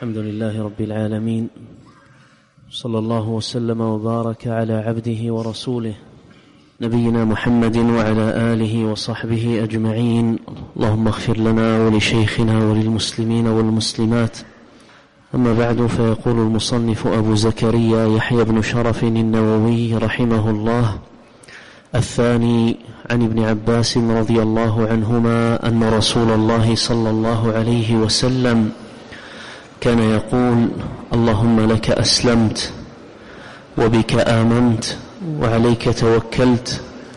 الحمد لله رب العالمين، صلى الله وسلم وبارك على عبده ورسوله نبينا محمد وعلى آله وصحبه أجمعين. اللهم اغفر لنا ولشيخنا وللمسلمين والمسلمات. أما بعد، فيقول المصنف أبو زكريا يحيى بن شرف النووي رحمه الله: الثاني عن ابن عباس رضي الله عنهما أن رسول الله صلى الله عليه وسلم كان يقول: اللهم لك أسلمت وبك آمنت وعليك توكلت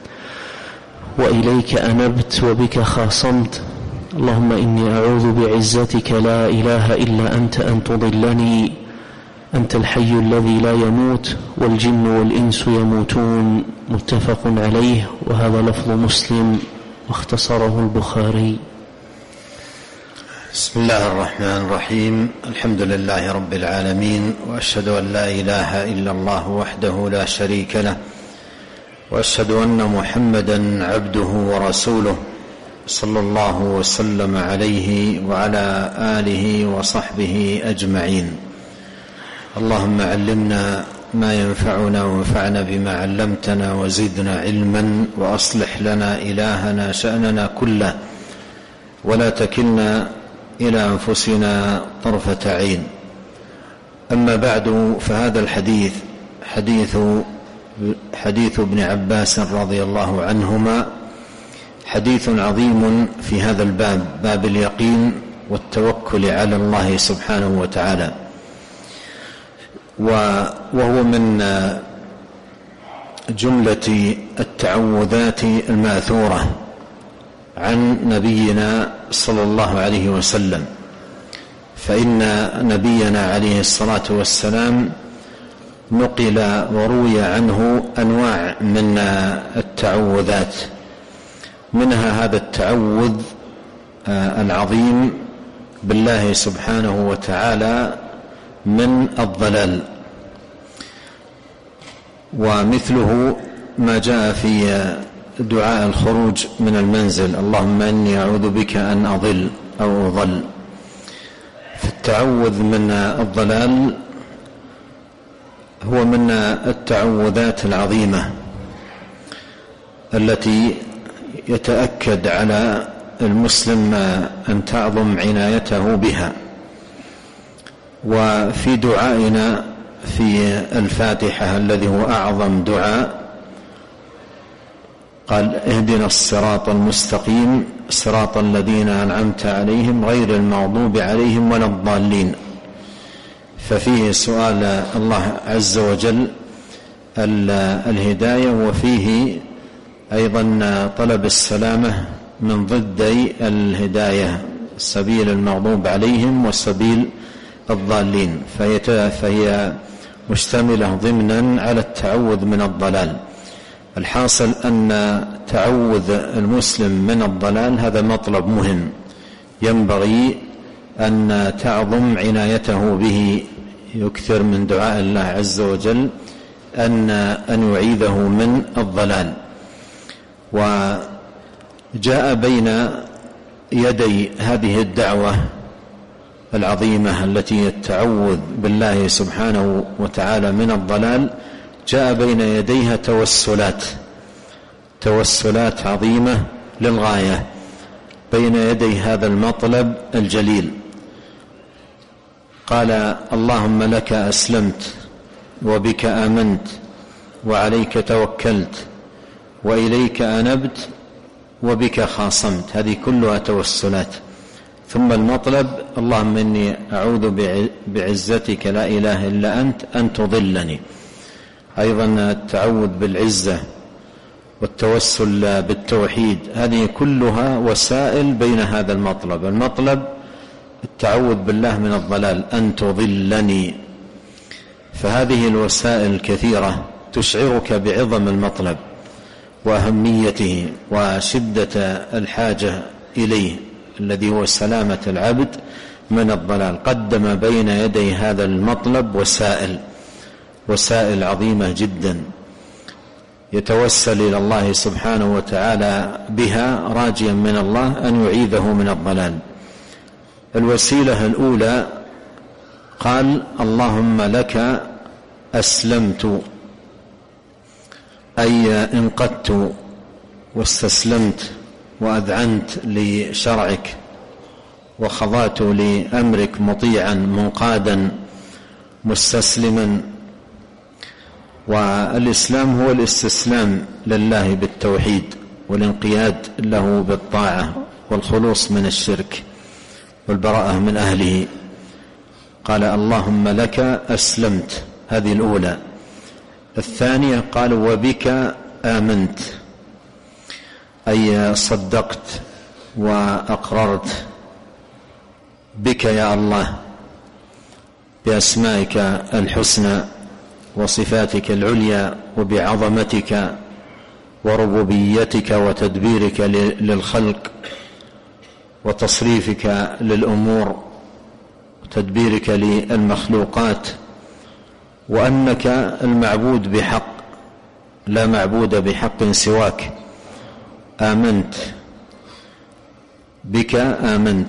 وإليك أنبت وبك خاصمت. اللهم إني أعوذ بعزتك لا إله إلا أنت أن تضلني، أنت الحي الذي لا يموت والجن والإنس يموتون. متفق عليه، وهذا لفظ مسلم واختصره البخاري. بسم الله الرحمن الرحيم. الحمد لله رب العالمين، وأشهد أن لا إله إلا الله وحده لا شريك له، وأشهد أن محمدا عبده ورسوله، صلى الله وسلم عليه وعلى آله وصحبه أجمعين. اللهم علمنا ما ينفعنا وانفعنا بما علمتنا وزدنا علما، وأصلح لنا إلهنا شأننا كله، ولا تكلنا إلى أنفسنا طرفة عين. أما بعد، فهذا الحديث حديث ابن عباس رضي الله عنهما حديث عظيم في هذا الباب، باب اليقين والتوكل على الله سبحانه وتعالى، وهو من جملة التعوذات الماثورة عن نبينا صلى الله عليه وسلم. فإن نبينا عليه الصلاة والسلام نقل وروي عنه أنواع من التعوذات، منها هذا التعوذ العظيم بالله سبحانه وتعالى من الضلال، ومثله ما جاء في دعاء الخروج من المنزل: اللهم إني أعوذ بك أن أضل أو أضل. فالتعوذ من الضلال هو من التعوذات العظيمة التي يتأكد على المسلم أن تعظم عنايته بها. وفي دعائنا في الفاتحة الذي هو أعظم دعاء قال: اهدنا الصراط المستقيم صراط الذين أنعمت عليهم غير المغضوب عليهم ولا الضالين. ففيه سؤال الله عز وجل الهداية، وفيه أيضا طلب السلامة من ضدي الهداية، سبيل المغضوب عليهم وسبيل الضالين، فهي مشتملة ضمنا على التعوذ من الضلال. الحاصل أن تعوذ المسلم من الضلال هذا مطلب مهم، ينبغي أن تعظم عنايته به، يكثر من دعاء الله عز وجل أن يعيذه من الضلال. وجاء بين يدي هذه الدعوة العظيمة التي التعوذ بالله سبحانه وتعالى من الضلال، جاء بين يديها توسلات عظيمة للغاية بين يدي هذا المطلب الجليل. قال: اللهم لك أسلمت وبك آمنت وعليك توكلت وإليك أنبت وبك خاصمت. هذه كلها توسلات. ثم المطلب: اللهم إني أعوذ بعزتك لا إله إلا أنت أن تضلني. أيضا التعوذ بالعزة والتوسل بالتوحيد، هذه كلها وسائل بين هذا المطلب التعوذ بالله من الضلال، أن تضلني. فهذه الوسائل الكثيرة تشعرك بعظم المطلب وأهميته وشدة الحاجة إليه، الذي هو سلامة العبد من الضلال. قدم بين يدي هذا المطلب وسائل عظيمة جدا يتوسل إلى الله سبحانه وتعالى بها، راجيا من الله أن يعيذه من الضلال. الوسيلة الأولى قال اللهم لك أسلمت، أي انقدت واستسلمت وأذعنت لشرعك وخضعت لأمرك مطيعا منقادا مستسلما. والإسلام هو الاستسلام لله بالتوحيد والانقياد له بالطاعة والخلوص من الشرك والبراءة من أهله. قال اللهم لك أسلمت، هذه الأولى. الثانية قال وبك آمنت، أي صدقت وأقررت بك يا الله، بأسمائك الحسنى وصفاتك العليا وبعظمتك وربوبيتك وتدبيرك للخلق وتصريفك للأمور وتدبيرك للمخلوقات، وأنك المعبود بحق لا معبود بحق سواك. آمنت بك آمنت.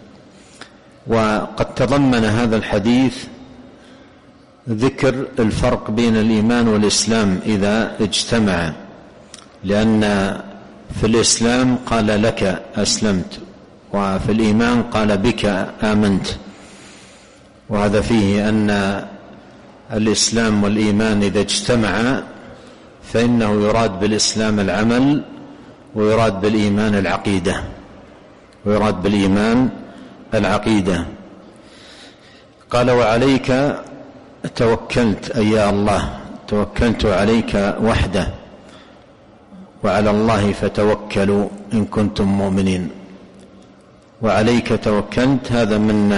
وقد تضمن هذا الحديث ذكر الفرق بين الإيمان والإسلام إذا اجتمع، لأن في الإسلام قال لك أسلمت، وفي الإيمان قال بك آمنت، وهذا فيه أن الإسلام والإيمان إذا اجتمعا فإنه يراد بالإسلام العمل ويراد بالإيمان العقيدة، ويراد بالإيمان العقيدة. قال وعليك توكلت، أي يا الله توكلت عليك وحده، وعلى الله فتوكلوا إن كنتم مؤمنين. وعليك توكلت، هذا من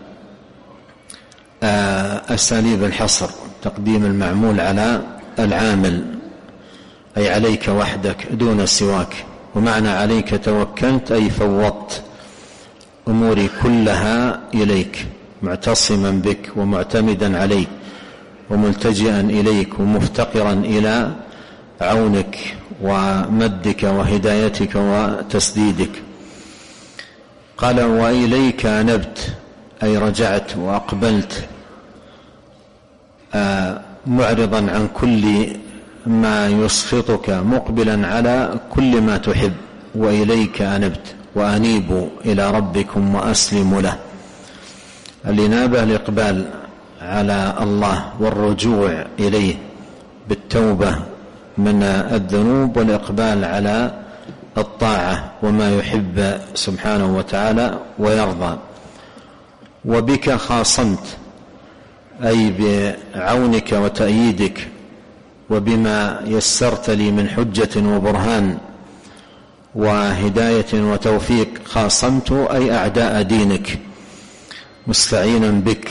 أساليب الحصر، تقديم المعمول على العامل، أي عليك وحدك دون سواك. ومعنى عليك توكلت أي فوضت أموري كلها إليك، معتصما بك ومعتمدا عليك وملتجئا إليك ومفتقرا إلى عونك ومدك وهدايتك وتسديدك. قال وإليك أنبت، أي رجعت وأقبلت معرضا عن كل ما يسخطك مقبلا على كل ما تحب. وإليك أنبت، وأنيبوا إلى ربكم وأسلموا له. الإنابة الإقبال على الله والرجوع إليه بالتوبة من الذنوب والإقبال على الطاعة وما يحب سبحانه وتعالى ويرضى. وبك خاصمت، أي بعونك وتأييدك وبما يسرت لي من حجة وبرهان وهداية وتوفيق. خاصمت أي أعداء دينك مستعينا بك،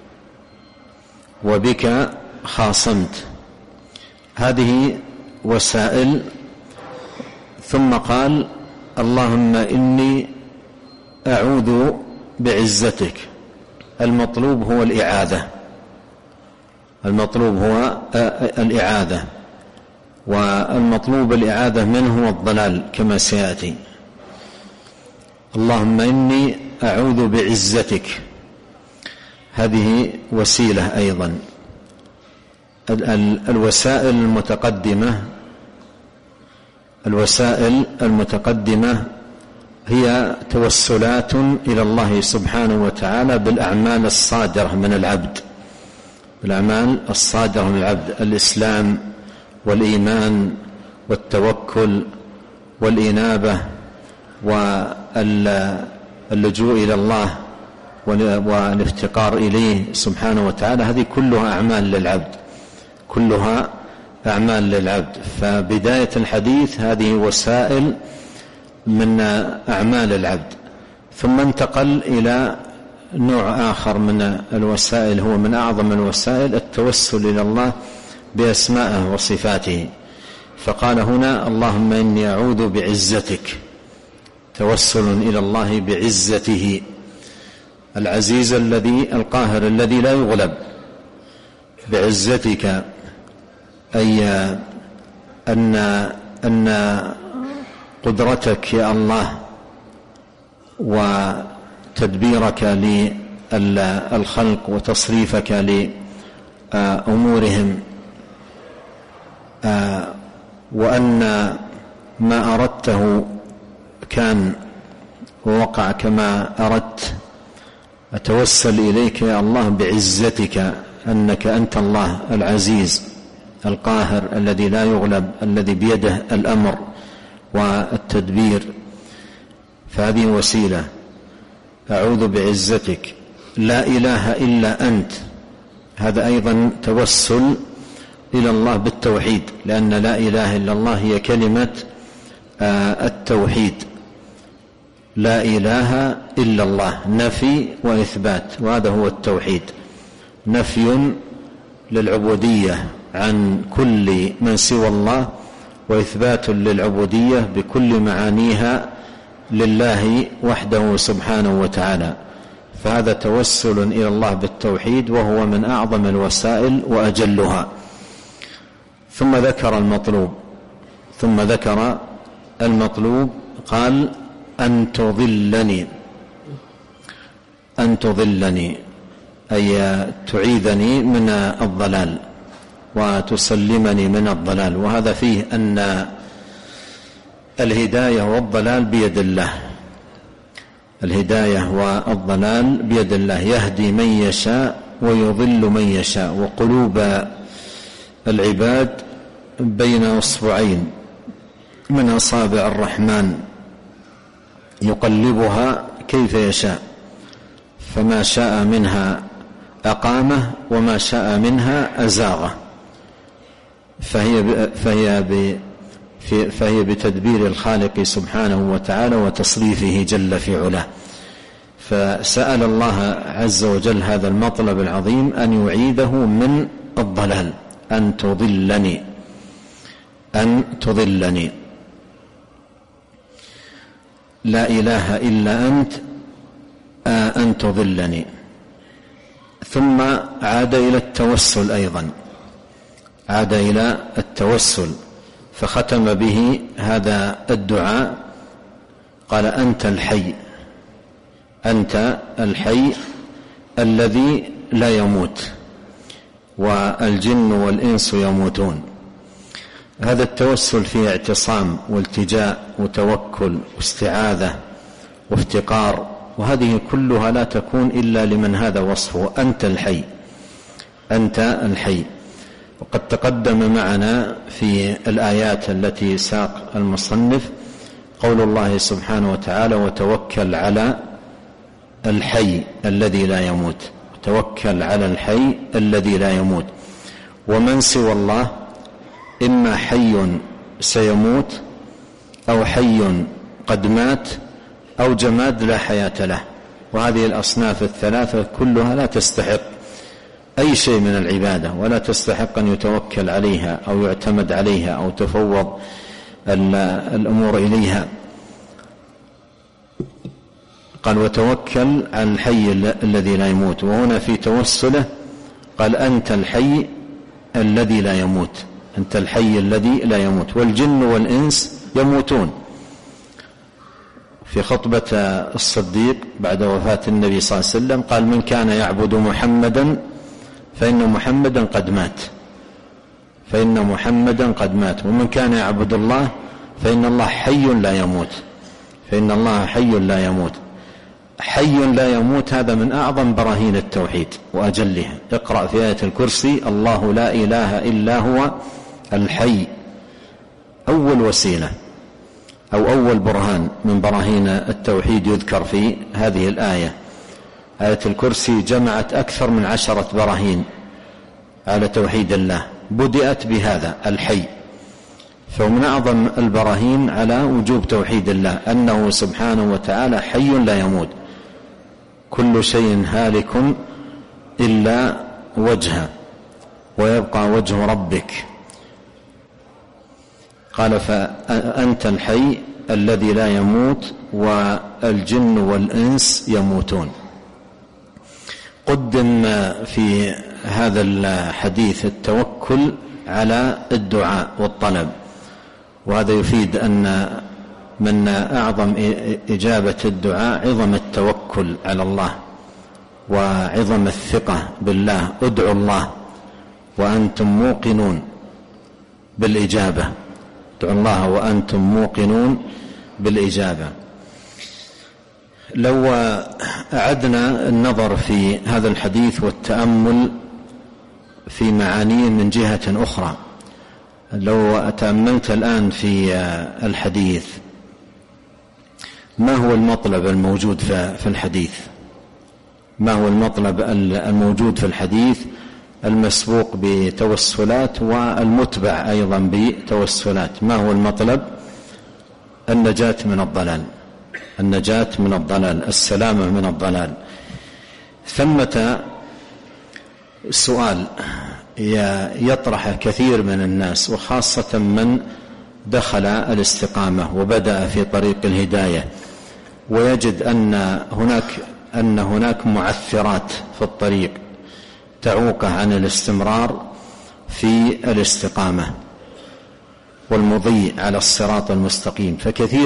وبك خاصمت. هذه وسائل. ثم قال اللهم إني أعوذ بعزتك. المطلوب هو الإعاذة، المطلوب هو الإعاذة، والمطلوب الإعاذة منه هو الضلال كما سيأتي. اللهم إني أعوذ بعزتك، هذه وسيلة أيضا. الوسائل المتقدمة هي توسلات إلى الله سبحانه وتعالى بالأعمال الصادرة من العبد، بالأعمال الصادرة من العبد، الإسلام والإيمان والتوكل والإنابة واللجوء إلى الله والافتقار إليه سبحانه وتعالى. هذه كلها أعمال للعبد، كلها أعمال للعبد. فبداية الحديث هذه وسائل من أعمال العبد، ثم انتقل إلى نوع آخر من الوسائل، هو من أعظم الوسائل التوسل إلى الله بأسمائه وصفاته. فقال هنا اللهم إني أعوذ بعزتك، توسل إلى الله بعزته، العزيز الذي القاهر الذي لا يغلب، بعزتك أي أن قدرتك يا الله وتدبيرك الخلق وتصريفك لأمورهم، وأن ما أردته كان ووقع كما أردت. أتوسل إليك يا الله بعزتك، أنك أنت الله العزيز القاهر الذي لا يغلب، الذي بيده الأمر والتدبير، فهذه وسيلة. أعوذ بعزتك لا إله إلا أنت، هذا أيضا توسل إلى الله بالتوحيد، لأن لا إله إلا الله هي كلمة التوحيد. لا إله إلا الله نفي وإثبات، وهذا هو التوحيد، نفي للعبودية عن كل من سوى الله، وإثبات للعبودية بكل معانيها لله وحده سبحانه وتعالى. فهذا توسل إلى الله بالتوحيد، وهو من أعظم الوسائل وأجلها. ثم ذكر المطلوب قال أن تضلني أي تعيذني من الضلال وتسلمني من الضلال. وهذا فيه أن الهداية والضلال بيد الله، الهداية والضلال بيد الله، يهدي من يشاء ويضل من يشاء، وقلوب العباد بين أصبعين من أصابع الرحمن يقلبها كيف يشاء، فما شاء منها أقامه وما شاء منها أزاغه، فهي بتدبير الخالق سبحانه وتعالى وتصريفه جل في علاه. فسأل الله عز وجل هذا المطلب العظيم أن يعيده من الضلال، أن تضلني لا إله إلا أنت أن تضلني. ثم عاد إلى التوسل أيضا، عاد إلى التوسل فختم به هذا الدعاء، قال أنت الحي الذي لا يموت والجن والإنس يموتون. هذا التوسل فيه اعتصام والتجاء وتوكل واستعاذة وافتقار، وهذه كلها لا تكون إلا لمن هذا وصفه، أنت الحي. وقد تقدم معنا في الآيات التي ساق المصنف قول الله سبحانه وتعالى وتوكل على الحي الذي لا يموت، توكل على الحي الذي لا يموت. ومن سوى الله إما حي سيموت أو حي قد مات أو جماد لا حياة له، وهذه الأصناف الثلاثة كلها لا تستحق أي شيء من العبادة، ولا تستحق أن يتوكل عليها أو يعتمد عليها أو تفوض الأمور إليها. قال وتوكل على الحي الذي لا يموت، وهنا في توسله قال أنت الحي الذي لا يموت، أنت الحي الذي لا يموت، والجن والإنس يموتون. في خطبة الصديق بعد وفاة النبي صلى الله عليه وسلم قال من كان يعبد محمدا فإن محمدا قد مات، ومن كان يعبد الله فإن الله حي لا يموت، حي لا يموت. هذا من أعظم براهين التوحيد وأجلها. اقرأ في آية الكرسي الله لا إله إلا هو الحي، أول وسيلة أو أول برهان من براهين التوحيد يذكر في هذه الآية. آية الكرسي جمعت أكثر من 10 براهين على توحيد الله، بدأت بهذا الحي، فمن أعظم البراهين على وجوب توحيد الله أنه سبحانه وتعالى حي لا يموت، كل شيء هالك إلا وجهه ويبقى وجه ربك. قال فأنت الحي الذي لا يموت والجن والإنس يموتون. قدم في هذا الحديث التوكل على الدعاء والطلب، وهذا يفيد أن من أعظم إجابة الدعاء عظم التوكل على الله وعظم الثقة بالله. ادعوا الله وأنتم موقنون بالإجابة، ادعوا الله وأنتم موقنون بالإجابة. لو أعدنا النظر في هذا الحديث والتأمل في معانيه من جهة أخرى، لو تأملت الآن في الحديث، ما هو المطلب الموجود في الحديث؟ ما هو المطلب الموجود في الحديث المسبوق بتوسلات والمتبع أيضا بتوسلات؟ ما هو المطلب؟ النجاة من الضلال، النجاة من الضلال، السلامة من الضلال. ثمة سؤال يطرح كثير من الناس، وخاصة من دخل الاستقامة وبدأ في طريق الهداية، ويجد أن هناك معثرات في الطريق تعوقه عن الاستمرار في الاستقامة والمضي على الصراط المستقيم.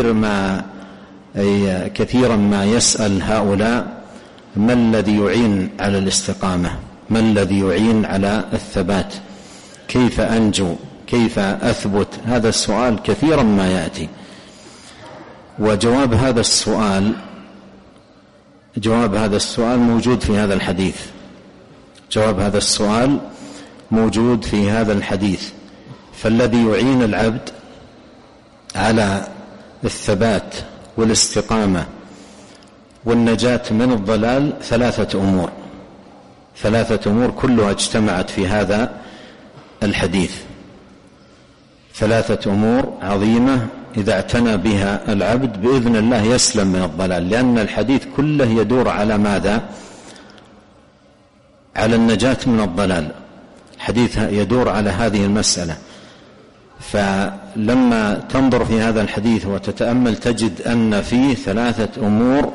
كثيرا ما يسأل هؤلاء: ما الذي يعين على الاستقامة؟ ما الذي يعين على الثبات؟ كيف أنجو؟ كيف أثبت؟ هذا السؤال كثيرا ما يأتي، وجواب هذا السؤال موجود في هذا الحديث. جواب هذا السؤال موجود في هذا الحديث. فالذي يعين العبد على الثبات والاستقامة والنجاة من الضلال ثلاثة أمور كلها اجتمعت في هذا الحديث. ثلاثة أمور عظيمة إذا اعتنى بها العبد بإذن الله يسلم من الضلال، لأن الحديث كله يدور على ماذا؟ على النجاة من الضلال. الحديث يدور على هذه المسألة. فلما تنظر في هذا الحديث وتتأمل تجد أن فيه ثلاثة أمور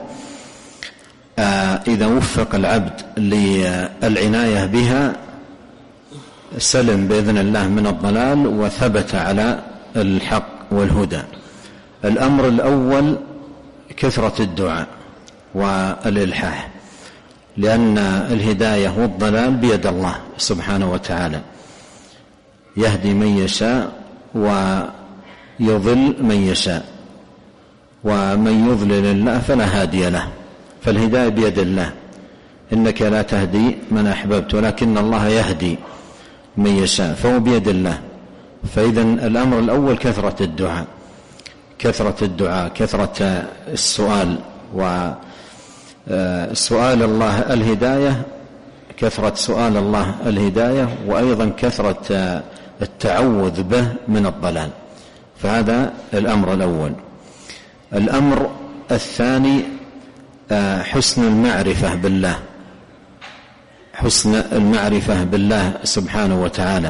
إذا وفق العبد للعناية بها سلم بإذن الله من الضلال وثبت على الحق والهدى. الأمر الأول كثرة الدعاء والإلحاح، لأن الهداية والضلال بيد الله سبحانه وتعالى، يهدي من يشاء ويضل من يشاء، ومن يضلل الله فلا هادي له. فالهداية بيد الله، إنك لا تهدي من أحببت ولكن الله يهدي من يشاء، فهو بيد الله. فإذا الأمر الأول كثرة الدعاء، كثرة السؤال، وسؤال الله الهداية، كثرة سؤال الله الهداية، وأيضا كثرة التعوذ به من الضلال. فهذا الأمر الأول. الأمر الثاني حسن المعرفة بالله سبحانه وتعالى.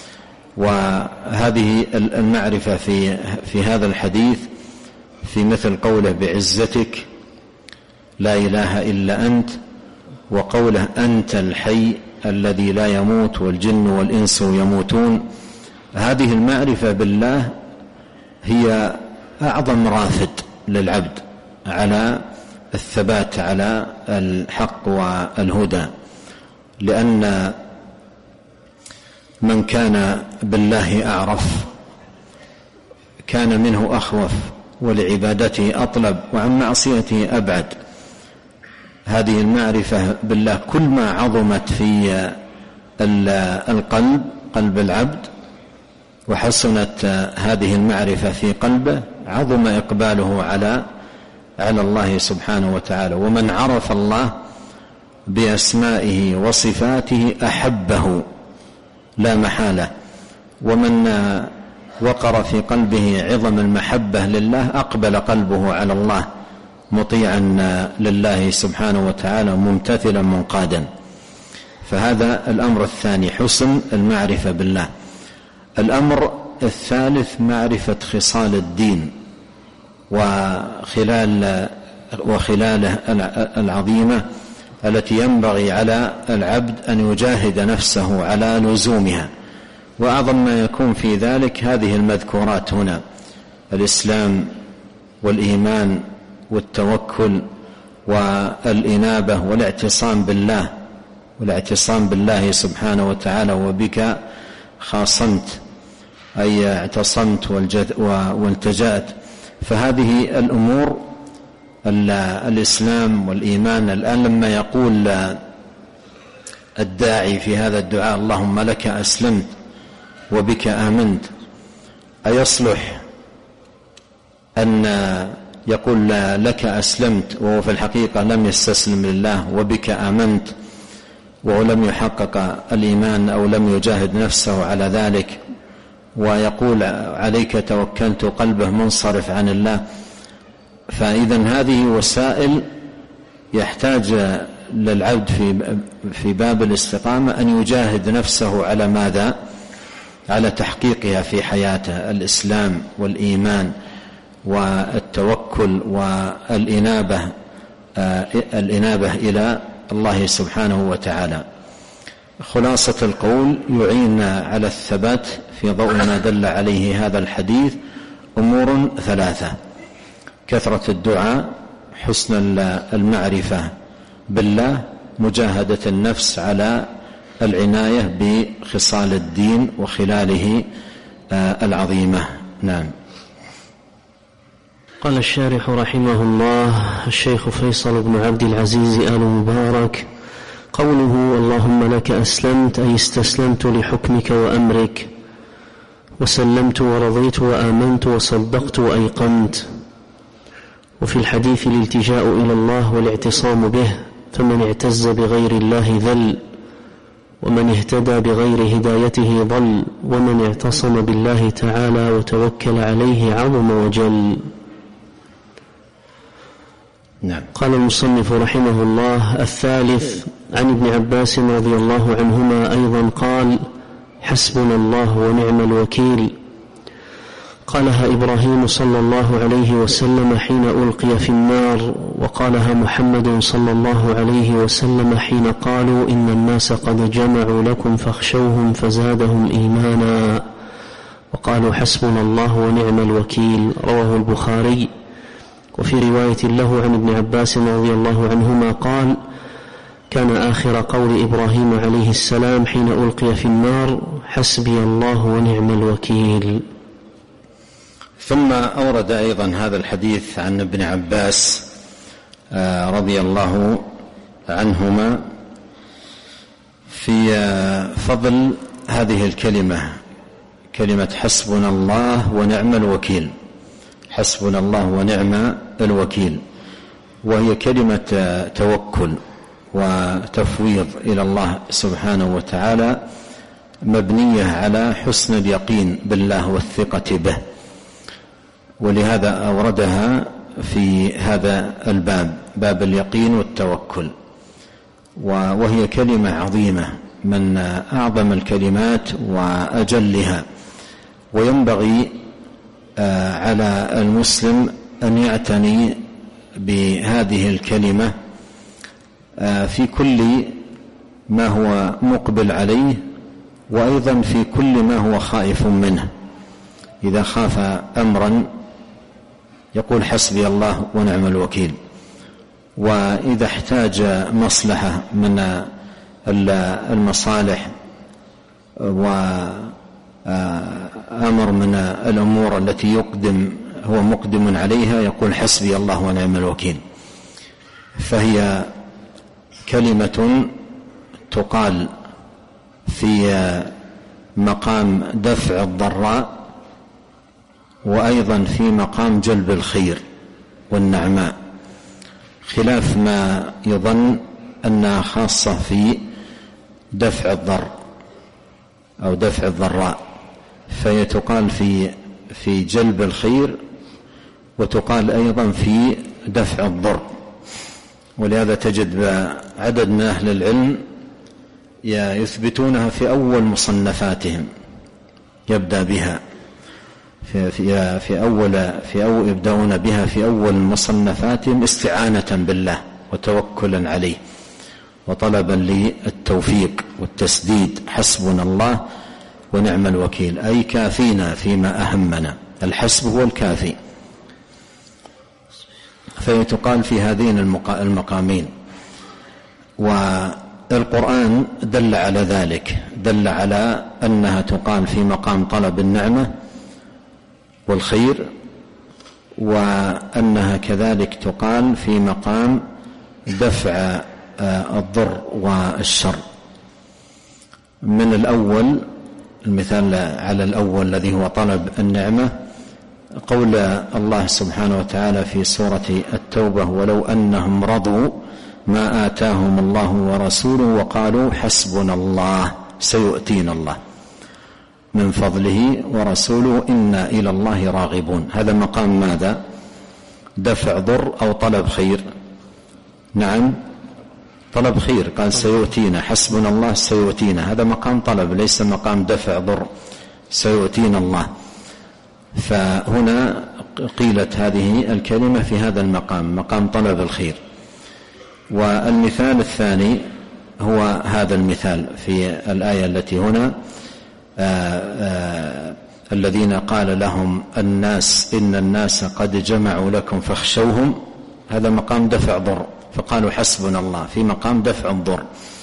وهذه المعرفة في هذا الحديث في مثل قوله: بعزتك لا إله إلا أنت، وقوله: أنت الحي الذي لا يموت والجن والإنس يموتون. هذه المعرفة بالله هي أعظم رافد للعبد على الثبات على الحق والهدى، لأن من كان بالله أعرف كان منه أخوف، ولعبادته أطلب، وعن معصيته أبعد. هذه المعرفة بالله كل ما عظمت في القلب، قلب العبد، وحسنت هذه المعرفة في قلبه، عظم إقباله على الله سبحانه وتعالى. ومن عرف الله بأسمائه وصفاته أحبه لا محالة، ومن وقر في قلبه عظم المحبة لله أقبل قلبه على الله مطيعا لله سبحانه وتعالى ممتثلا منقادا. فهذا الأمر الثاني، حسن المعرفة بالله. الأمر الثالث معرفة خصال الدين وخلاله العظيمة التي ينبغي على العبد أن يجاهد نفسه على لزومها. وأعظم ما يكون في ذلك هذه المذكورات هنا: الإسلام والإيمان والتوكل والإنابة والاعتصام بالله سبحانه وتعالى. وبك خاصمت أي اعتصمت والتجأت. فهذه الأمور الإسلام والإيمان. الآن لما يقول الداعي في هذا الدعاء اللهم لك أسلمت وبك آمنت، أيصلح أن يقول لك أسلمت وهو في الحقيقة لم يستسلم لله، وبك آمنت وهو لم يحقق الإيمان أو لم يجاهد نفسه على ذلك، ويقول عليك توكلت قلبه منصرف عن الله؟ فإذن هذه وسائل يحتاج للعبد في باب الاستقامة أن يجاهد نفسه على ماذا؟ على تحقيقها في حياته، الإسلام والإيمان والتوكل والإنابة إلى الله سبحانه وتعالى. خلاصة القول: يعين على الثبات في ضوء ما دل عليه هذا الحديث أمور ثلاثة: كثرة الدعاء، حسن المعرفة بالله، مجاهدة النفس على العناية بخصال الدين وخلاله العظيمة. نعم. قال الشارح رحمه الله الشيخ فيصل بن عبد العزيز آل مبارك: قوله اللهم لك أسلمت أي استسلمت لحكمك وأمرك، وسلمت ورضيت وآمنت وصدقت وأيقنت. وفي الحديث الالتجاء إلى الله والاعتصام به، فمن اعتز بغير الله ذل، ومن اهتدى بغير هدايته ضل، ومن اعتصم بالله تعالى وتوكل عليه عظم وجل. نعم. قال المصنف رحمه الله: الثالث عن ابن عباس رضي الله عنهما أيضا قال: حسبنا الله ونعم الوكيل. قالها إبراهيم صلى الله عليه وسلم حين ألقي في النار، وقالها محمد صلى الله عليه وسلم حين قالوا إن الناس قد جمعوا لكم فاخشوهم فزادهم إيمانا، وقالوا حسبنا الله ونعم الوكيل. رواه البخاري. وفي رواية له عن ابن عباس رضي الله عنهما قال: كان آخر قول إبراهيم عليه السلام حين ألقي في النار: حسبي الله ونعم الوكيل. ثم أورد أيضا هذا الحديث عن ابن عباس رضي الله عنهما في فضل هذه الكلمة، كلمة حسبنا الله ونعم الوكيل. حسبنا الله ونعم الوكيل، وهي كلمة توكل وتفويض إلى الله سبحانه وتعالى، مبنية على حسن اليقين بالله والثقة به، ولهذا أوردها في هذا الباب، باب اليقين والتوكل. وهي كلمة عظيمة، من أعظم الكلمات وأجلها، وينبغي على المسلم أن يعتني بهذه الكلمة في كل ما هو مقبل عليه، وأيضا في كل ما هو خائف منه. إذا خاف أمرا يقول حسبي الله ونعم الوكيل، وإذا احتاج مصلحة من المصالح وأمر من الأمور التي هو مقدم عليها يقول حسبي الله ونعم الوكيل. فهي كلمة تقال في مقام دفع الضراء، وأيضا في مقام جلب الخير والنعماء، خلاف ما يظن أنها خاصة في دفع الضر أو دفع الضراء. فهي تقال في جلب الخير، وتقال أيضا في دفع الضر. ولهذا تجد عدد من أهل العلم يثبتونها في أول مصنفاتهم، يبدأ بها يبدأون بها في أول مصنفاتهم استعانة بالله وتوكلا عليه وطلبا للتوفيق والتسديد. حسبنا الله ونعم الوكيل، أي كافينا فيما أهمنا. الحسب هو الكافي. فهي تقال في هذين المقامين. والقرآن دل على ذلك، دل على أنها تقال في مقام طلب النعمة والخير، وأنها كذلك تقال في مقام دفع الضر والشر. من الأول، المثال على الأول الذي هو طلب النعمة، قول الله سبحانه وتعالى في سورة التوبة: ولو أنهم رضوا ما آتاهم الله ورسوله وقالوا حسبنا الله سيؤتينا الله من فضله ورسوله إنا إلى الله راغبون. هذا مقام ماذا؟ دفع ضر أو طلب خير؟ نعم، طلب خير. قال سيؤتينا، حسبنا الله سيؤتينا، هذا مقام طلب ليس مقام دفع ضر. سيؤتينا الله. فهنا قيلت هذه الكلمة في هذا المقام، مقام طلب الخير. والمثال الثاني هو هذا المثال في الآية التي هنا: الذين قال لهم الناس إن الناس قد جمعوا لكم فاخشوهم، هذا مقام دفع ضر، فقالوا حسبنا الله، في مقام دفع الضر.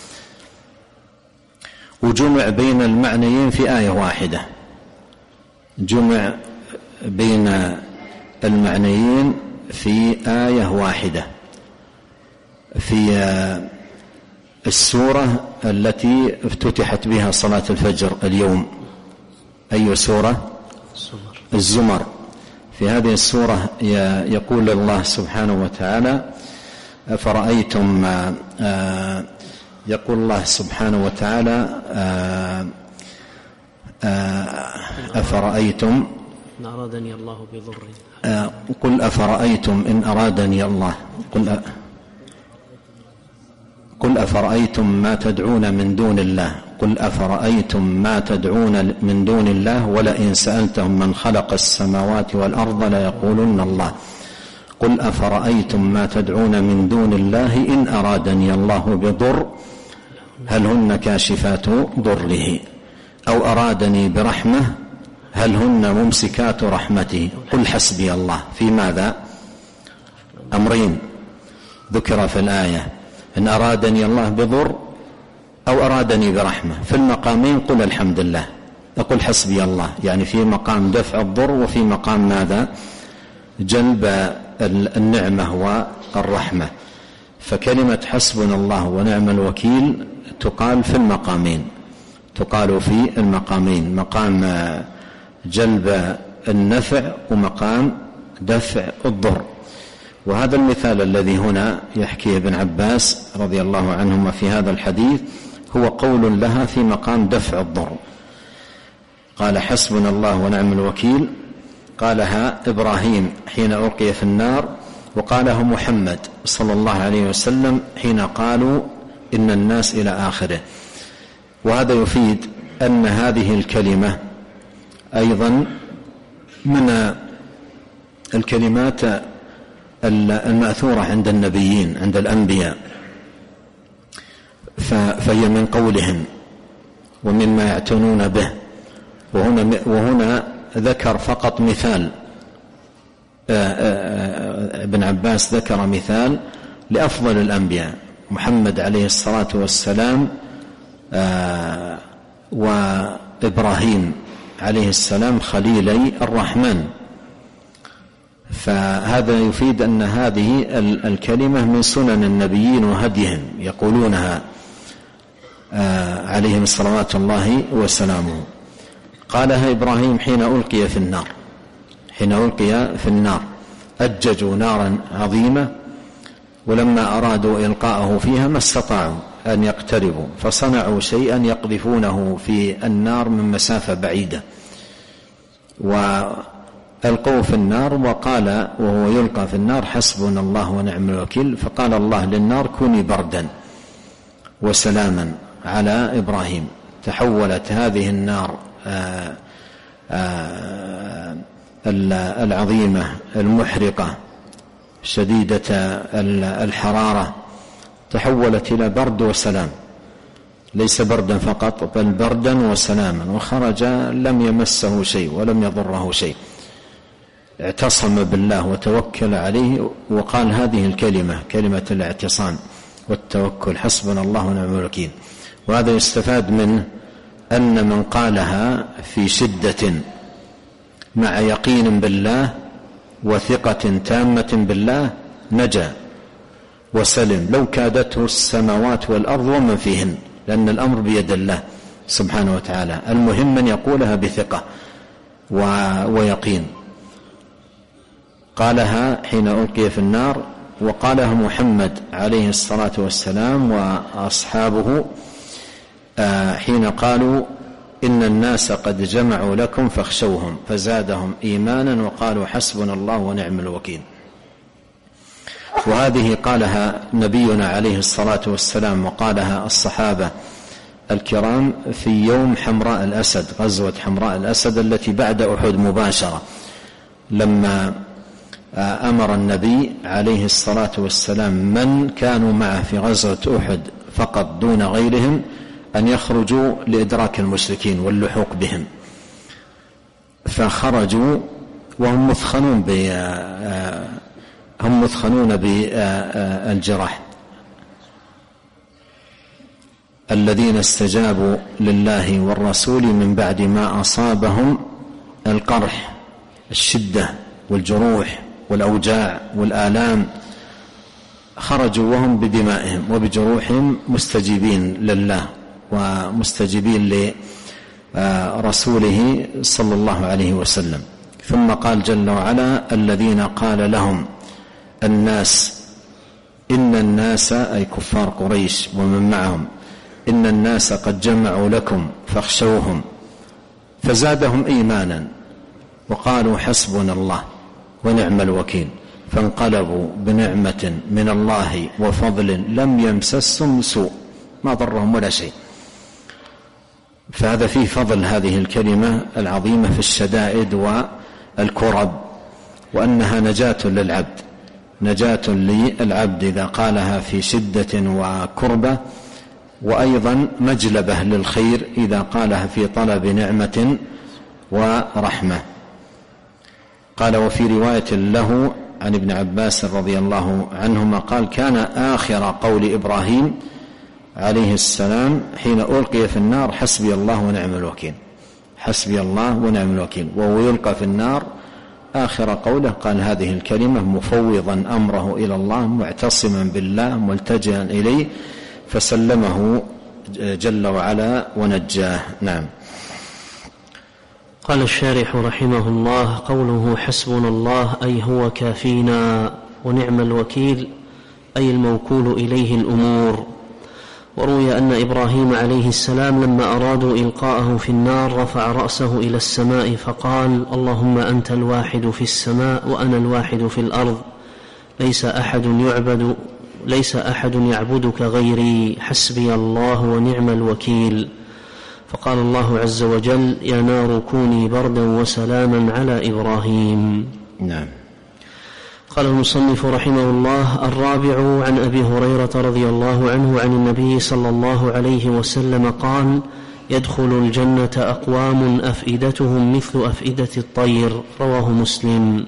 وجمع بين المعنيين في آية واحدة، جمع بين المعنيين في آية واحدة في السورة التي افتتحت بها صلاة الفجر اليوم. أي سورة؟ الزمر. في هذه السورة يقول الله سبحانه وتعالى: أفرأيتم، يقول الله سبحانه وتعالى: أفرأيتم إن أرادني الله بضر، قل أفرأيتم إن أرادني الله، قل أفرأيتم ما تدعون من دون الله، قل أفرأيتم ما تدعون من دون الله ولئن سألتهم من خلق السماوات والأرض ليقولن الله، قل أفرأيتم ما تدعون من دون الله إن أرادني الله بضر هل هن كاشفات ضره أو أرادني برحمة هل هن ممسكات رحمته، قل حسبي الله. في ماذا؟ أمرين ذكر في الآية: إن أرادني الله بضر أو أرادني برحمة. في المقامين قل الحمد لله، أقول حسبي الله، يعني في مقام دفع الضر وفي مقام ماذا؟ جلب النعمة والرحمة. فكلمة حسبنا الله ونعم الوكيل تقال في المقامين، تقال في المقامين، مقام جلب النفع ومقام دفع الضر. وهذا المثال الذي هنا يحكيه ابن عباس رضي الله عنهما في هذا الحديث هو قول لها في مقام دفع الضر. قال حسبنا الله ونعم الوكيل، قالها إبراهيم حين ألقي في النار، وقاله محمد صلى الله عليه وسلم حين قالوا إن الناس إلى آخره. وهذا يفيد أن هذه الكلمة أيضا من الكلمات المأثورة عند النبيين، عند الأنبياء، فهي من قولهم ومما يعتنون به. وهنا ذكر فقط مثال، ابن عباس ذكر مثال لأفضل الأنبياء محمد عليه الصلاة والسلام وإبراهيم عليه السلام خليلي الرحمن. فهذا يفيد أن هذه الكلمة من سنن النبيين وهديهم يقولونها عليهم صلوات الله وسلامه. قالها إبراهيم حين ألقي في النار، حين ألقي في النار أججوا نارا عظيمة، ولما أرادوا إلقاءه فيها ما استطاعوا أن يقتربوا، فصنعوا شيئا يقذفونه في النار من مسافة بعيدة وألقوه في النار، وقال وهو يلقى في النار حسبنا الله ونعم الوكيل، فقال الله للنار كوني بردا وسلاما على إبراهيم. تحولت هذه النار العظيمة المحرقة شديدة الحرارة، تحولت إلى برد وسلام، ليس بردا فقط بل بردا وسلاما، وخرج لم يمسه شيء ولم يضره شيء. اعتصم بالله وتوكل عليه وقال هذه الكلمة، كلمة الاعتصام والتوكل، حسبنا الله ونعم الوكيل. وهذا يستفاد منه أن من قالها في شدة مع يقين بالله وثقة تامة بالله نجا وسلم، لو كادته السماوات والأرض ومن فيهن، لأن الأمر بيد الله سبحانه وتعالى. المهم من يقولها بثقة ويقين. قالها حين ألقي في النار، وقالها محمد عليه الصلاة والسلام وأصحابه حين قالوا إن الناس قد جمعوا لكم فاخشوهم فزادهم إيمانا وقالوا حسبنا الله ونعم الوكيل. وهذه قالها نبينا عليه الصلاة والسلام وقالها الصحابة الكرام في يوم حمراء الأسد، غزوة حمراء الأسد التي بعد أحد مباشرة، لما أمر النبي عليه الصلاة والسلام من كانوا معه في غزوة أحد فقط دون غيرهم أن يخرجوا لإدراك المشركين واللحوق بهم، فخرجوا وهم مثخنون بالجراح. الذين استجابوا لله والرسول من بعد ما أصابهم القرح، الشدة والجروح والأوجاع والآلام، خرجوا وهم بدمائهم وبجروحهم مستجيبين لله ومستجيبين لرسوله صلى الله عليه وسلم. ثم قال جل وعلا الذين قال لهم الناس إن الناس، أي كفار قريش ومن معهم، إن الناس قد جمعوا لكم فاخشوهم فزادهم إيمانا وقالوا حسبنا الله ونعم الوكيل، فانقلبوا بنعمة من الله وفضل لم يمسسهم سوء، ما ضرهم ولا شيء. فهذا فيه فضل هذه الكلمة العظيمة في الشدائد والكرب، وأنها نجاة للعبد، نجاة للعبد إذا قالها في شدة وكربة، وأيضا مجلبة للخير إذا قالها في طلب نعمة ورحمة. قال وفي رواية له عن ابن عباس رضي الله عنهما قال كان آخر قول إبراهيم عليه السلام حين ألقي في النار حسبي الله ونعم الوكيل، حسبي الله ونعم الوكيل. وهو يلقى في النار آخر قوله قال هذه الكلمة مفوضا أمره إلى الله معتصما بالله ملتجئا إليه فسلمه جل وعلا ونجاه. نعم. قال الشارح رحمه الله قوله حسبنا الله أي هو كافينا، ونعم الوكيل أي الموكول إليه الأمور. وروي أن إبراهيم عليه السلام لما أرادوا إلقاءه في النار رفع رأسه إلى السماء فقال اللهم أنت الواحد في السماء وأنا الواحد في الأرض، ليس أحد يعبدك غيري، حسبي الله ونعم الوكيل. فقال الله عز وجل يا نار كوني بردا وسلاما على إبراهيم. نعم. قال المصنف رحمه الله الرابع عن أبي هريرة رضي الله عنه عن النبي صلى الله عليه وسلم قال يدخل الجنة أقوام أفئدتهم مثل أفئدة الطير، رواه مسلم.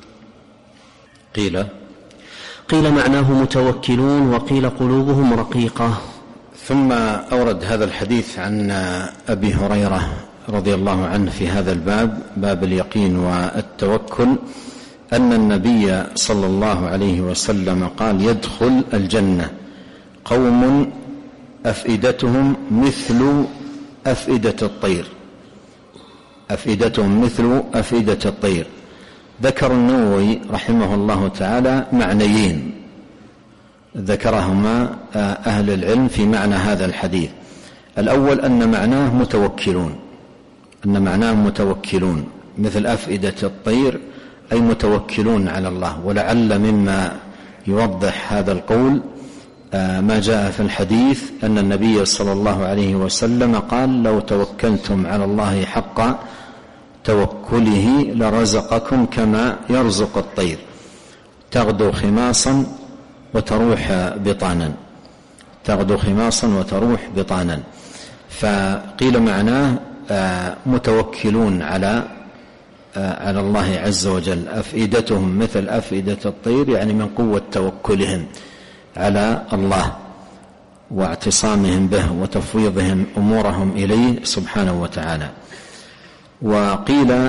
قيل معناه متوكلون، وقيل قلوبهم رقيقة. ثم أورد هذا الحديث عن أبي هريرة رضي الله عنه في هذا الباب، باب اليقين والتوكل، أن النبي صلى الله عليه وسلم قال يدخل الجنة قوم أفئدتهم مثل أفئدة الطير، أفئدتهم مثل أفئدة الطير. ذكر النووي رحمه الله تعالى معنيين ذكرهما أهل العلم في معنى هذا الحديث. الأول أن معناه متوكلون، أن معناه متوكلون مثل أفئدة الطير أي متوكلون على الله. ولعل مما يوضح هذا القول ما جاء في الحديث أن النبي صلى الله عليه وسلم قال لو توكلتم على الله حق توكله لرزقكم كما يرزق الطير تغدو خماصا وتروح بطانا، تغدو خماصا وتروح بطانا. فقيل معناه متوكلون على على الله عز وجل، أفئدتهم مثل أفئدة الطير، يعني من قوة توكلهم على الله واعتصامهم به وتفويضهم أمورهم إليه سبحانه وتعالى. وقيل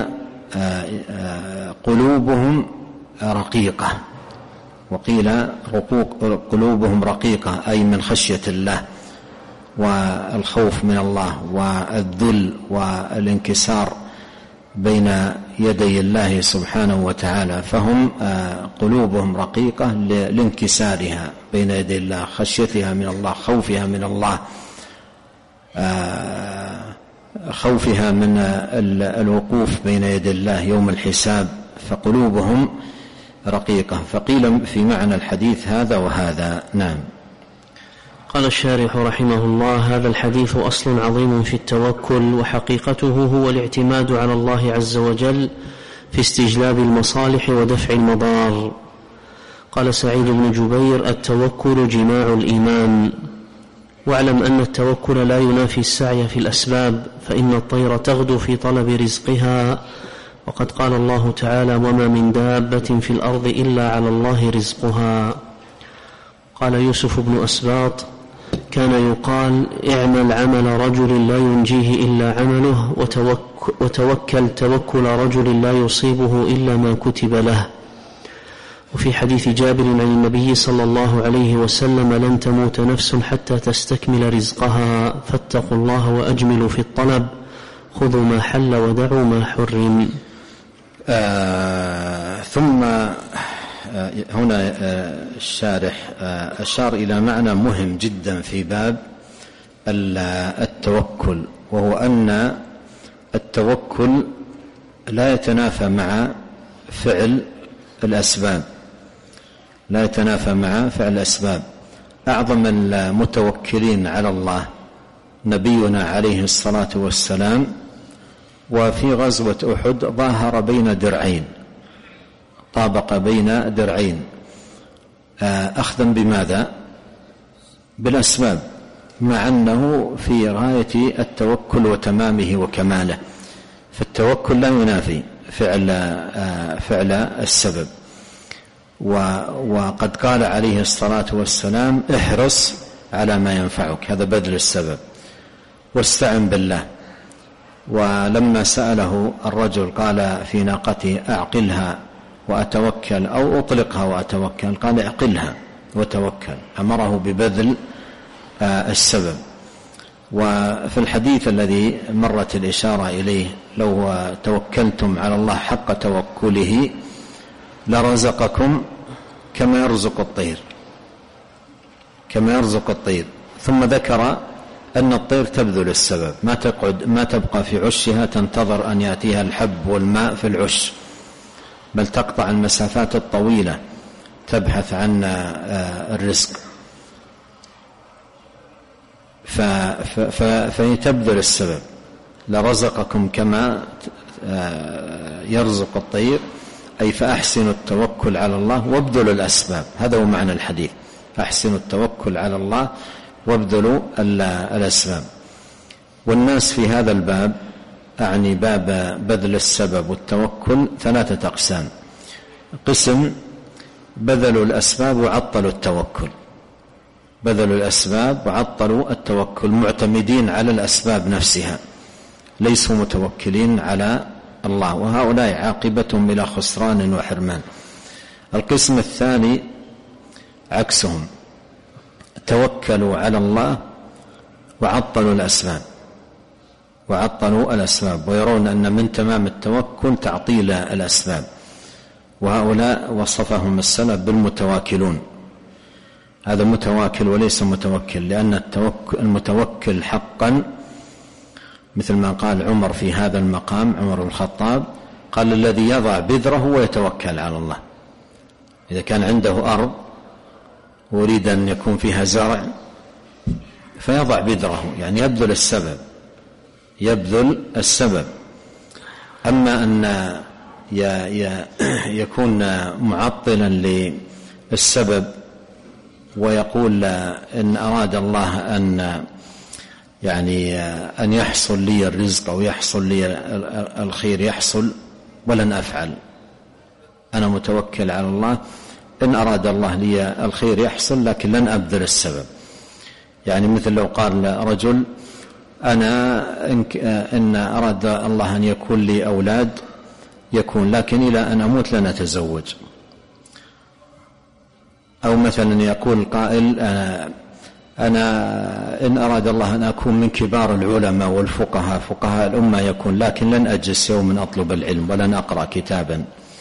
قلوبهم رقيقة، وقيل قلوبهم رقيقة أي من خشية الله والخوف من الله والذل والانكسار بين يدي الله سبحانه وتعالى، فهم قلوبهم رقيقة لانكسارها بين يدي الله، خشيتها من الله، خوفها من الله، خوفها من الوقوف بين يدي الله يوم الحساب، فقلوبهم رقيقة. فقيل في معنى الحديث هذا وهذا. نعم. قال الشارح رحمه الله: هذا الحديث أصل عظيم في التوكل، وحقيقته هو الاعتماد على الله عز وجل في استجلاب المصالح ودفع المضار. قال سعيد بن جبير: التوكل جماع الإيمان. واعلم أن التوكل لا ينافي السعي في الأسباب، فإن الطير تغدو في طلب رزقها، وقد قال الله تعالى: وما من دابة في الأرض إلا على الله رزقها. قال يوسف بن أسباط: كان يقال: اعمل عمل رجل لا ينجيه إلا عمله، وتوكل توكل رجل لا يصيبه إلا ما كتب له. وفي حديث جابر عن النبي صلى الله عليه وسلم: لن تموت نفس حتى تستكمل رزقها، فاتقوا الله وأجملوا في الطلب، خذوا ما حل ودعوا ما حرم. ثم هنا الشارح أشار إلى معنى مهم جدا في باب التوكل، وهو أن التوكل لا يتنافى مع فعل الأسباب، لا يتنافى مع فعل الأسباب. أعظم المتوكلين على الله نبينا عليه الصلاة والسلام، وفي غزوة أحد ظاهر بين درعين، طابق بين درعين، أخذا بماذا؟ بالأسباب، مع أنه في غاية التوكل وتمامه وكماله. فالتوكل لا ينافي فعل السبب. وقد قال عليه الصلاة والسلام: احرص على ما ينفعك، هذا بذل السبب، واستعن بالله. ولما سأله الرجل قال في ناقته: أعقلها وأتوكل أو أطلقها وأتوكل؟ قال: اعقلها وتوكل، أمره ببذل السبب. وفي الحديث الذي مرت الإشارة إليه: لو توكلتم على الله حق توكله لرزقكم كما يرزق الطير، كما يرزق الطير. ثم ذكر أن الطير تبذل السبب، ما تبقى في عشها تنتظر أن يأتيها الحب والماء في العش، بل تقطع المسافات الطويلة تبحث عن الرزق، فهي تبذل السبب. لرزقكم كما يرزق الطير، أي فأحسنوا التوكل على الله وابذلوا الأسباب. هذا هو معنى الحديث: أحسنوا التوكل على الله وابذلوا الأسباب. والناس في هذا الباب، أعني باب بذل السبب والتوكل، 3 أقسام: قسم بذلوا الأسباب وعطلوا التوكل، بذلوا الأسباب وعطلوا التوكل، معتمدين على الأسباب نفسها، ليسوا متوكلين على الله، وهؤلاء عاقبتهم إلى خسران وحرمان. القسم الثاني عكسهم: توكلوا على الله وعطلوا الأسباب، وعطلوا الأسباب، ويرون أن من تمام التوكل تعطيل الأسباب. وهؤلاء وصفهم السلف بالمتواكلون. هذا متواكل وليس متوكل، لأن المتوكل حقا مثل ما قال عمر في هذا المقام، عمر بن الخطاب قال: الذي يضع بذره ويتوكل على الله. إذا كان عنده أرض ويريد أن يكون فيها زرع فيضع بذره، يعني يبذل السبب، يبذل السبب. أما أن يكون معطلا للسبب ويقول: إن أراد الله أن يحصل لي الرزق أو يحصل لي الخير يحصل ولن أفعل، أنا متوكل على الله، إن أراد الله لي الخير يحصل، لكن لن أبذل السبب. يعني مثل لو قال رجل أنا إن أراد الله أن يكون لي أولاد يكون، لكن إلى أن أموت لن أتزوج. أو مثلا يقول قائل أنا إن أراد الله أن أكون من كبار العلماء والفقهاء فقهاء الأمة يكون، لكن لن أجلس يوما أطلب العلم ولن أقرأ كتابا.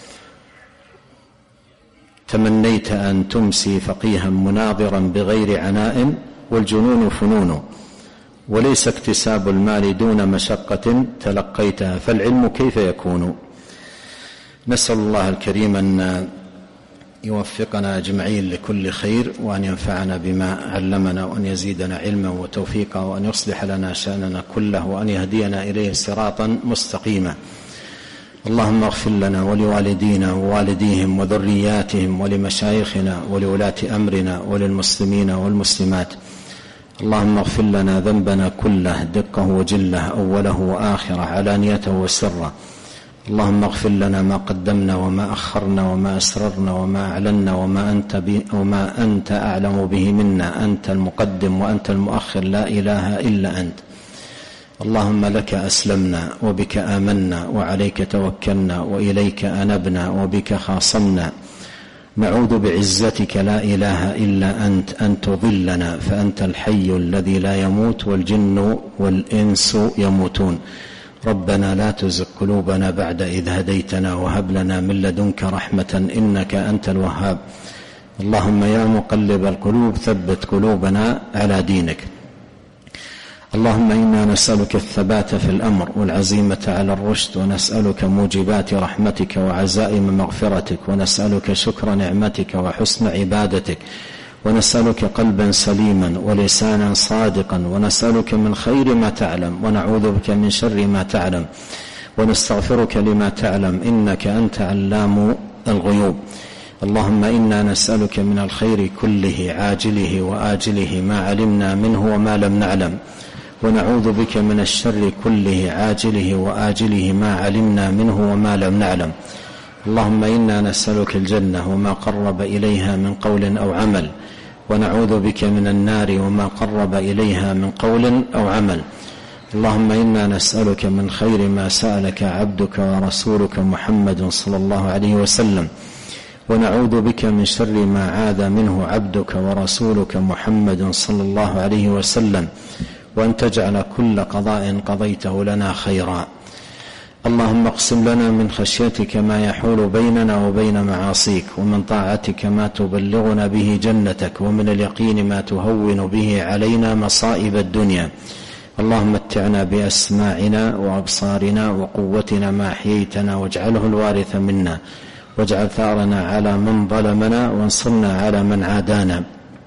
تمنيت أن تمسي فقيها مناظرا بغير عناء، والجنون فنون، وليس اكتساب المال دون مشقة تلقيتها، فالعلم كيف يكون؟ نسأل الله الكريم أن يوفقنا أجمعين لكل خير، وأن ينفعنا بما علمنا، وأن يزيدنا علما وتوفيقا، وأن يصلح لنا شأننا كله، وأن يهدينا إليه صراطا مستقيما. اللهم اغفر لنا ولوالدينا ووالديهم وذرياتهم ولمشايخنا ولولاة أمرنا وللمسلمين والمسلمات. اللهم اغفر لنا ذنبنا كله دقه وجله، أوله وآخره، علانيته وسره. اللهم اغفر لنا ما قدمنا وما أخرنا وما أسررنا وما أعلنا وما أنت أعلم به منا، أنت المقدم وأنت المؤخر، لا إله إلا أنت. اللهم لك أسلمنا وبك آمنا وعليك توكلنا وإليك أنبنا وبك خاصمنا. نعوذ بعزتك لا إله إلا أنت أن تضلنا، فأنت الحي الذي لا يموت، والجن والإنس يموتون. ربنا لا تزغ قلوبنا بعد إذ هديتنا، وهب لنا من لدنك رحمة إنك أنت الوهاب. اللهم يا مقلب القلوب ثبت قلوبنا على دينك. اللهم إنا نسألك الثبات في الأمر والعزيمة على الرشد، ونسألك موجبات رحمتك وعزائم مغفرتك، ونسألك شكر نعمتك وحسن عبادتك، ونسألك قلبا سليما ولسانا صادقا، ونسألك من خير ما تعلم، ونعوذ بك من شر ما تعلم، ونستغفرك لما تعلم، إنك أنت علام الغيوب. اللهم إنا نسألك من الخير كله عاجله وآجله ما علمنا منه وما لم نعلم، ونعوذ بك من الشر كله عاجله وآجله ما علمنا منه وما لم نعلم. اللهم إنا نسألك الجنة وما قرب إليها من قول أو عمل، ونعوذ بك من النار وما قرب إليها من قول أو عمل. اللهم إنا نسألك من خير ما سألك عبدك ورسولك محمد صلى الله عليه وسلم، ونعوذ بك من شر ما عاذ منه عبدك ورسولك محمد صلى الله عليه وسلم، وأن تجعل كل قضاء قضيته لنا خيرا. اللهم اقسم لنا من خشيتك ما يحول بيننا وبين معاصيك، ومن طاعتك ما تبلغنا به جنتك، ومن اليقين ما تهون به علينا مصائب الدنيا. اللهم متعنا بأسماعنا وأبصارنا وقوتنا ما أحييتنا، واجعله الوارث منا، واجعل ثارنا على من ظلمنا، وانصرنا على من عادانا،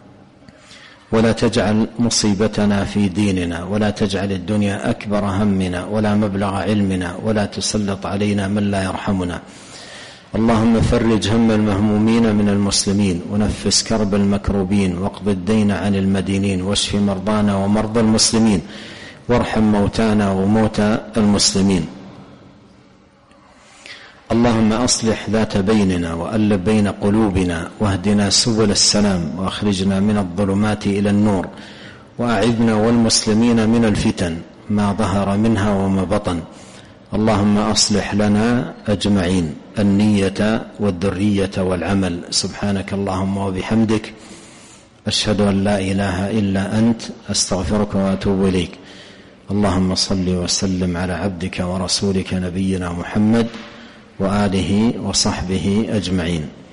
ولا تجعل مصيبتنا في ديننا، ولا تجعل الدنيا أكبر همنا ولا مبلغ علمنا، ولا تسلط علينا من لا يرحمنا. اللهم فرج هم المهمومين من المسلمين، ونفس كرب المكروبين، واقض الدين عن المدينين، واشف مرضانا ومرضى المسلمين، وارحم موتانا وموتى المسلمين. اللهم أصلح ذات بيننا، وألف بين قلوبنا، واهدنا سبل السلام، وأخرجنا من الظلمات إلى النور، وأعذنا والمسلمين من الفتن ما ظهر منها وما بطن. اللهم أصلح لنا أجمعين النية والذرية والعمل. سبحانك اللهم وبحمدك، أشهد أن لا إله إلا أنت، أستغفرك وأتوب إليك. اللهم صل وسلم على عبدك ورسولك نبينا محمد وآله وصحبه أجمعين.